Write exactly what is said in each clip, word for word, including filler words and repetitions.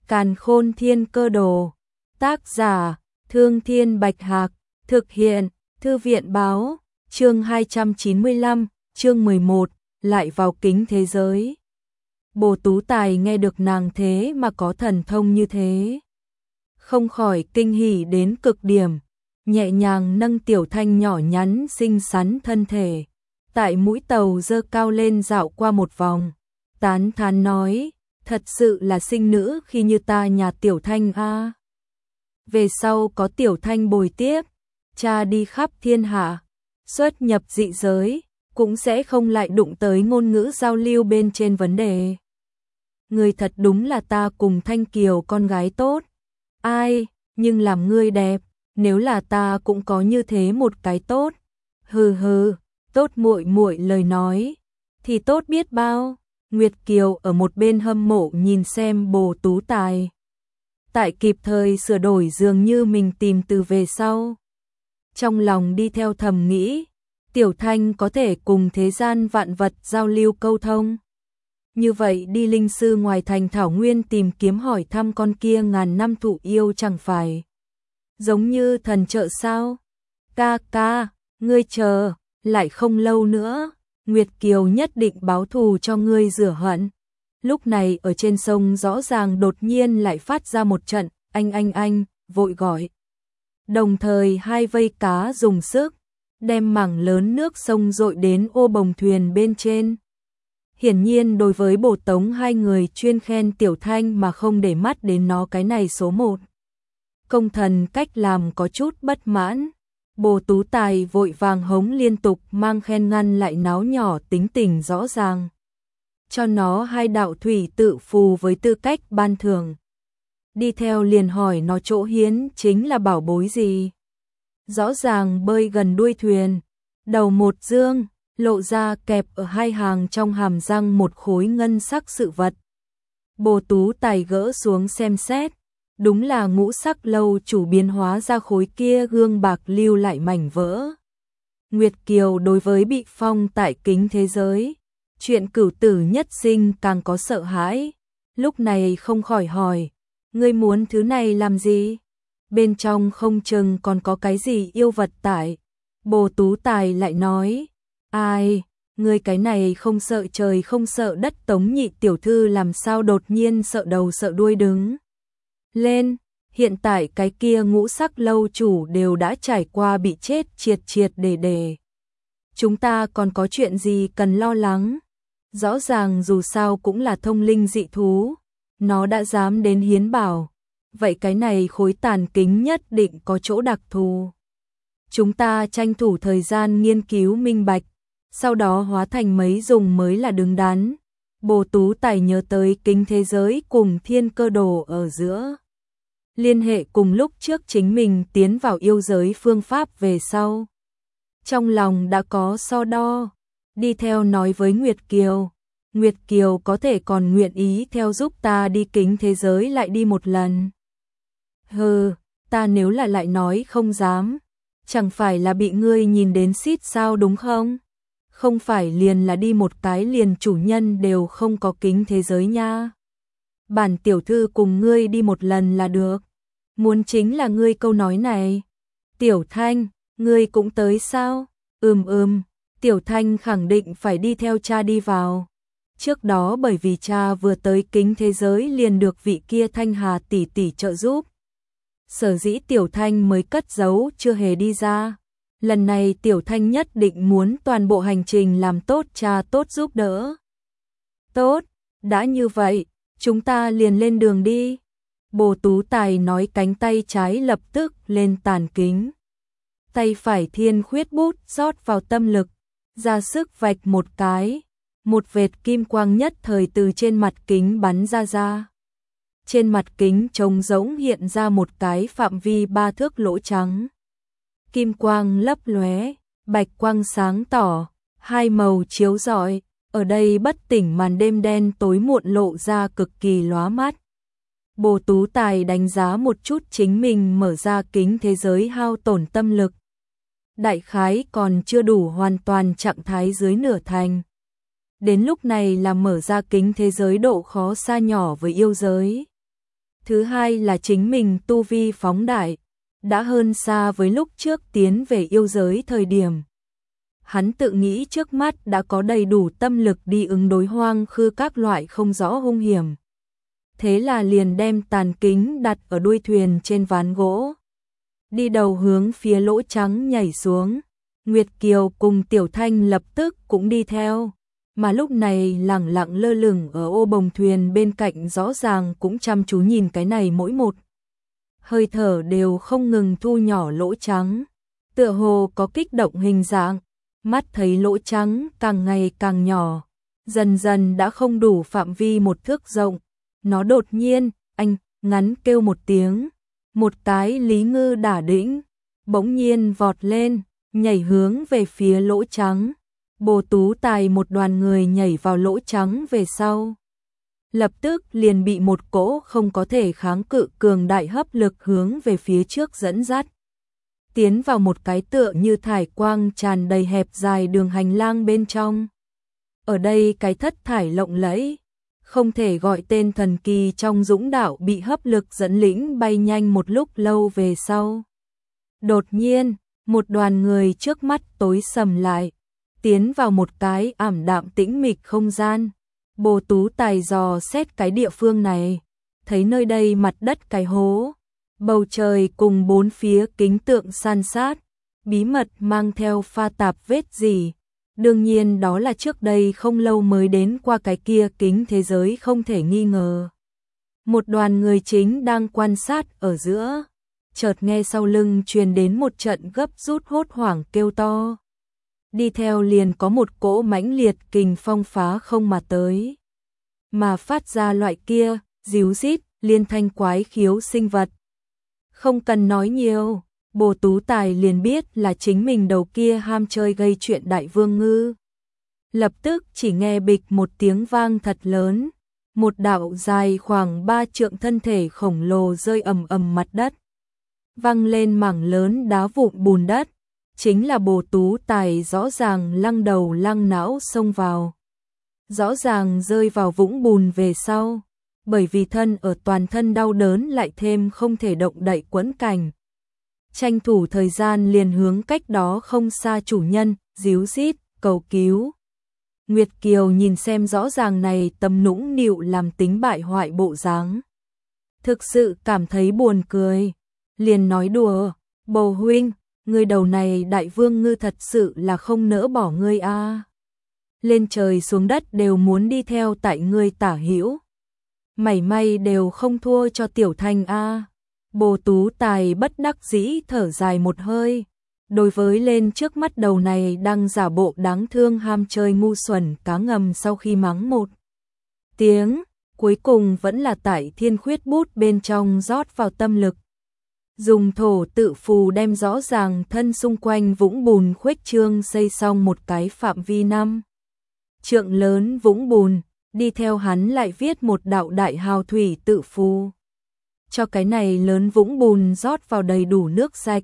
Càn Khôn Thiên Cơ Đồ. Tác giả: Thương Thiên Bạch Hạc. Thực hiện: Thư viện báo. Chương hai trăm chín mươi lăm, chương mười một, lại vào kính thế giới. Bồ Tú Tài nghe được nàng thế mà có thần thông như thế, không khỏi kinh hỉ đến cực điểm, nhẹ nhàng nâng Tiểu Thanh nhỏ nhắn xinh xắn thân thể, tại mũi tàu giơ cao lên dạo qua một vòng, tán thán nói: thật sự là sinh nữ khi như ta nhà Tiểu Thanh a. Về sau có Tiểu Thanh bồi tiếp, cha đi khắp thiên hạ, xuất nhập dị giới, cũng sẽ không lại đụng tới ngôn ngữ giao lưu bên trên vấn đề. Người thật đúng là ta cùng Thanh Kiều con gái tốt. Ai, nhưng làm ngươi đẹp, nếu là ta cũng có như thế một cái tốt. Hừ hừ, tốt muội muội lời nói thì tốt biết bao. Nguyệt Kiều ở một bên hâm mộ nhìn xem Bồ Tú Tài. Tại kịp thời sửa đổi dường như mình tìm từ về sau. Trong lòng đi theo thầm nghĩ, Tiểu Thanh có thể cùng thế gian vạn vật giao lưu câu thông. Như vậy đi linh sư ngoài thành thảo nguyên tìm kiếm hỏi thăm con kia ngàn năm thụ yêu chẳng phải giống như thần trợ sao? Ca ca, ngươi chờ, lại không lâu nữa, Nguyệt Kiều nhất định báo thù cho ngươi rửa hận. Lúc này ở trên sông rõ ràng đột nhiên lại phát ra một trận, anh anh anh, vội gọi. Đồng thời hai vây cá dùng sức, đem mảng lớn nước sông dội đến ô bồng thuyền bên trên. Hiển nhiên đối với Bồ Tống hai người chuyên khen Tiểu Thanh mà không để mắt đến nó cái này số một. Công thần cách làm có chút bất mãn. Bồ Tú Tài vội vàng hống liên tục mang khen ngăn lại náo nhỏ tính tình rõ ràng. Cho nó hai đạo thủy tự phù với tư cách ban thưởng. Đi theo liền hỏi nó chỗ hiến chính là bảo bối gì. Rõ ràng bơi gần đuôi thuyền, đầu một dương, lộ ra kẹp ở hai hàng trong hàm răng một khối ngân sắc sự vật. Bồ Tú Tài gỡ xuống xem xét, đúng là ngũ sắc lâu chủ biến hóa ra khối kia gương bạc lưu lại mảnh vỡ. Nguyệt Kiều đối với bị phong tại kính thế giới, chuyện cửu tử nhất sinh càng có sợ hãi, lúc này không khỏi hỏi, ngươi muốn thứ này làm gì? Bên trong không chừng còn có cái gì yêu vật tại. Bồ Tú Tài lại nói, ai, ngươi cái này không sợ trời không sợ đất Tống nhị tiểu thư làm sao đột nhiên sợ đầu sợ đuôi đứng lên, hiện tại cái kia ngũ sắc lâu chủ đều đã trải qua bị chết triệt triệt để để. Chúng ta còn có chuyện gì cần lo lắng? Rõ ràng dù sao cũng là thông linh dị thú, nó đã dám đến hiến bảo, vậy cái này khối tàn kính nhất định có chỗ đặc thù. Chúng ta tranh thủ thời gian nghiên cứu minh bạch, sau đó hóa thành mấy dùng mới là đứng đắn. Bồ Tú Tài nhớ tới kính thế giới cùng thiên cơ đồ ở giữa. Liên hệ cùng lúc trước chính mình tiến vào yêu giới phương pháp về sau. Trong lòng đã có so đo, đi theo nói với Nguyệt Kiều. Nguyệt Kiều có thể còn nguyện ý theo giúp ta đi kính thế giới lại đi một lần. Hừ, ta nếu là lại nói không dám, chẳng phải là bị ngươi nhìn đến xít sao đúng không? Không phải liền là đi một cái liền chủ nhân đều không có kính thế giới nha. Bản tiểu thư cùng ngươi đi một lần là được. Muốn chính là ngươi câu nói này. Tiểu Thanh, ngươi cũng tới sao? Ừm ừm, Tiểu Thanh khẳng định phải đi theo cha đi vào. Trước đó bởi vì cha vừa tới kính thế giới liền được vị kia Thanh Hà tỷ tỷ trợ giúp. Sở dĩ Tiểu Thanh mới cất giấu chưa hề đi ra. Lần này Tiểu Thanh nhất định muốn toàn bộ hành trình làm tốt cha tốt giúp đỡ. Tốt, đã như vậy, chúng ta liền lên đường đi. Bồ Tú Tài nói cánh tay trái lập tức lên tàn kính. Tay phải thiên khuyết bút rót vào tâm lực, ra sức vạch một cái. Một vệt kim quang nhất thời từ trên mặt kính bắn ra ra. Trên mặt kính trống rỗng hiện ra một cái phạm vi ba thước lỗ trắng. Kim quang lấp lóe, bạch quang sáng tỏ, hai màu chiếu rọi, ở đây bất tỉnh màn đêm đen tối muộn lộ ra cực kỳ lóa mắt. Bồ Tú Tài đánh giá một chút chính mình mở ra kính thế giới hao tổn tâm lực. Đại khái còn chưa đủ hoàn toàn trạng thái dưới nửa thành. Đến lúc này là mở ra kính thế giới độ khó xa nhỏ với yêu giới. Thứ hai là chính mình tu vi phóng đại, đã hơn xa với lúc trước tiến về yêu giới thời điểm. Hắn tự nghĩ trước mắt đã có đầy đủ tâm lực đi ứng đối hoang khư các loại không rõ hung hiểm. Thế là liền đem tàn kính đặt ở đuôi thuyền trên ván gỗ. Đi đầu hướng phía lỗ trắng nhảy xuống. Nguyệt Kiều cùng Tiểu Thanh lập tức cũng đi theo. Mà lúc này lẳng lặng lơ lửng ở ô bồng thuyền bên cạnh rõ ràng cũng chăm chú nhìn cái này mỗi một. Hơi thở đều không ngừng thu nhỏ lỗ trắng. Tựa hồ có kích động hình dạng. Mắt thấy lỗ trắng càng ngày càng nhỏ. Dần dần đã không đủ phạm vi một thước rộng. Nó đột nhiên, anh, ngắn kêu một tiếng. Một cái Lý Ngư đả đĩnh. Bỗng nhiên vọt lên, nhảy hướng về phía lỗ trắng. Bồ Tú Tài một đoàn người nhảy vào lỗ trắng về sau. Lập tức liền bị một cỗ không có thể kháng cự cường đại hấp lực hướng về phía trước dẫn dắt. Tiến vào một cái tựa như thải quang tràn đầy hẹp dài đường hành lang bên trong. Ở đây cái thất thải lộng lẫy, không thể gọi tên thần kỳ trong dũng đạo bị hấp lực dẫn lĩnh bay nhanh một lúc lâu về sau. Đột nhiên, một đoàn người trước mắt tối sầm lại, tiến vào một cái ảm đạm tĩnh mịch không gian. Bồ Tú Tài dò xét cái địa phương này, thấy nơi đây mặt đất cái hố, bầu trời cùng bốn phía kính tượng san sát, bí mật mang theo pha tạp vết gì. Đương nhiên đó là trước đây không lâu mới đến qua cái kia kính thế giới không thể nghi ngờ. Một đoàn người chính đang quan sát ở giữa, chợt nghe sau lưng truyền đến một trận gấp rút hốt hoảng kêu to. Đi theo liền có một cỗ mãnh liệt kình phong phá không mà tới. Mà phát ra loại kia, díu rít, liên thanh quái khiếu sinh vật. Không cần nói nhiều, Bồ Tú Tài liền biết là chính mình đầu kia ham chơi gây chuyện Đại Vương Ngư. Lập tức chỉ nghe bịch một tiếng vang thật lớn, một đạo dài khoảng ba trượng thân thể khổng lồ rơi ầm ầm mặt đất. Văng lên mảng lớn đá vụn bùn đất, chính là Bồ Tú Tài rõ ràng lăng đầu lăng não xông vào. Rõ ràng rơi vào vũng bùn về sau, bởi vì thân ở toàn thân đau đớn lại thêm không thể động đậy quẫn cảnh. Tranh thủ thời gian liền hướng cách đó không xa chủ nhân, díu rít, cầu cứu. Nguyệt Kiều nhìn xem rõ ràng này tầm nũng nịu làm tính bại hoại bộ dáng. Thực sự cảm thấy buồn cười, liền nói đùa, Bồ huynh, người đầu này Đại Vương Ngư thật sự là không nỡ bỏ ngươi a. À. Lên trời xuống đất đều muốn đi theo tại ngươi tả hữu. Mảy may đều không thua cho Tiểu Thanh a. À. Bồ Tú Tài bất đắc dĩ thở dài một hơi. Đối với lên trước mắt đầu này đang giả bộ đáng thương ham chơi ngu xuẩn cá ngầm sau khi mắng một tiếng, cuối cùng vẫn là tại thiên khuyết bút bên trong rót vào tâm lực. Dùng thổ tự phù đem rõ ràng thân xung quanh vũng bùn khuếch trương xây xong một cái phạm vi năm trượng lớn vũng bùn, đi theo hắn lại viết một đạo đại hào thủy tự phù. Cho cái này lớn vũng bùn rót vào đầy đủ nước sạch.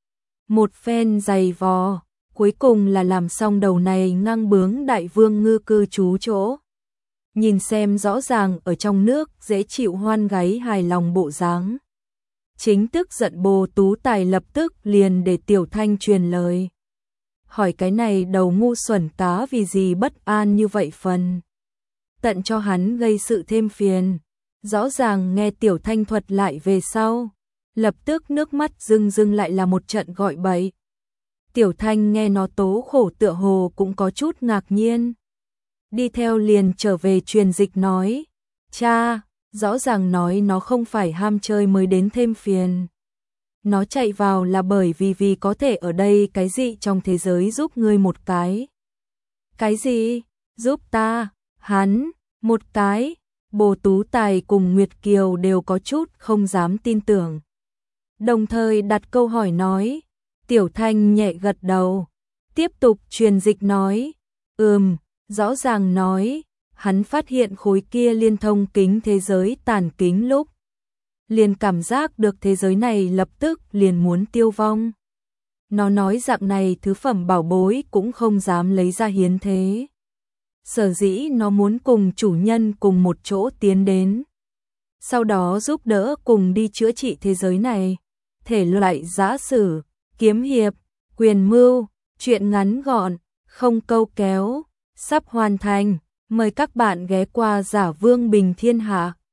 Một phen dày vò, cuối cùng là làm xong đầu này ngang bướng Đại Vương Ngư cư trú chỗ. Nhìn xem rõ ràng ở trong nước dễ chịu hoan gáy hài lòng bộ dáng. Chính tức giận Bồ Tú Tài lập tức liền để Tiểu Thanh truyền lời. Hỏi cái này đầu ngu xuẩn cá vì gì bất an như vậy phần. Tận cho hắn gây sự thêm phiền. Rõ ràng nghe Tiểu Thanh thuật lại về sau. Lập tức nước mắt rưng rưng lại là một trận gọi bậy. Tiểu Thanh nghe nó tố khổ tựa hồ cũng có chút ngạc nhiên. Đi theo liền trở về truyền dịch nói. Cha, rõ ràng nói nó không phải ham chơi mới đến thêm phiền. Nó chạy vào là bởi vì vì có thể ở đây cái gì trong thế giới giúp ngươi một cái. Cái gì? Giúp ta? Hắn? Một cái? Bồ Tú Tài cùng Nguyệt Kiều đều có chút không dám tin tưởng. Đồng thời đặt câu hỏi nói. Tiểu Thanh nhẹ gật đầu. Tiếp tục truyền dịch nói. Ừm, rõ ràng nói. Hắn phát hiện khối kia liên thông kính thế giới tàn kính lúc. Liền cảm giác được thế giới này lập tức liền muốn tiêu vong. Nó nói dạng này thứ phẩm bảo bối cũng không dám lấy ra hiến thế. Sở dĩ nó muốn cùng chủ nhân cùng một chỗ tiến đến. sau đó giúp đỡ cùng đi chữa trị thế giới này. Thể loại giã sử, kiếm hiệp, quyền mưu, truyện ngắn gọn, không câu kéo, sắp hoàn thành. Mời các bạn ghé qua Giả Vương Bình Thiên Hạ.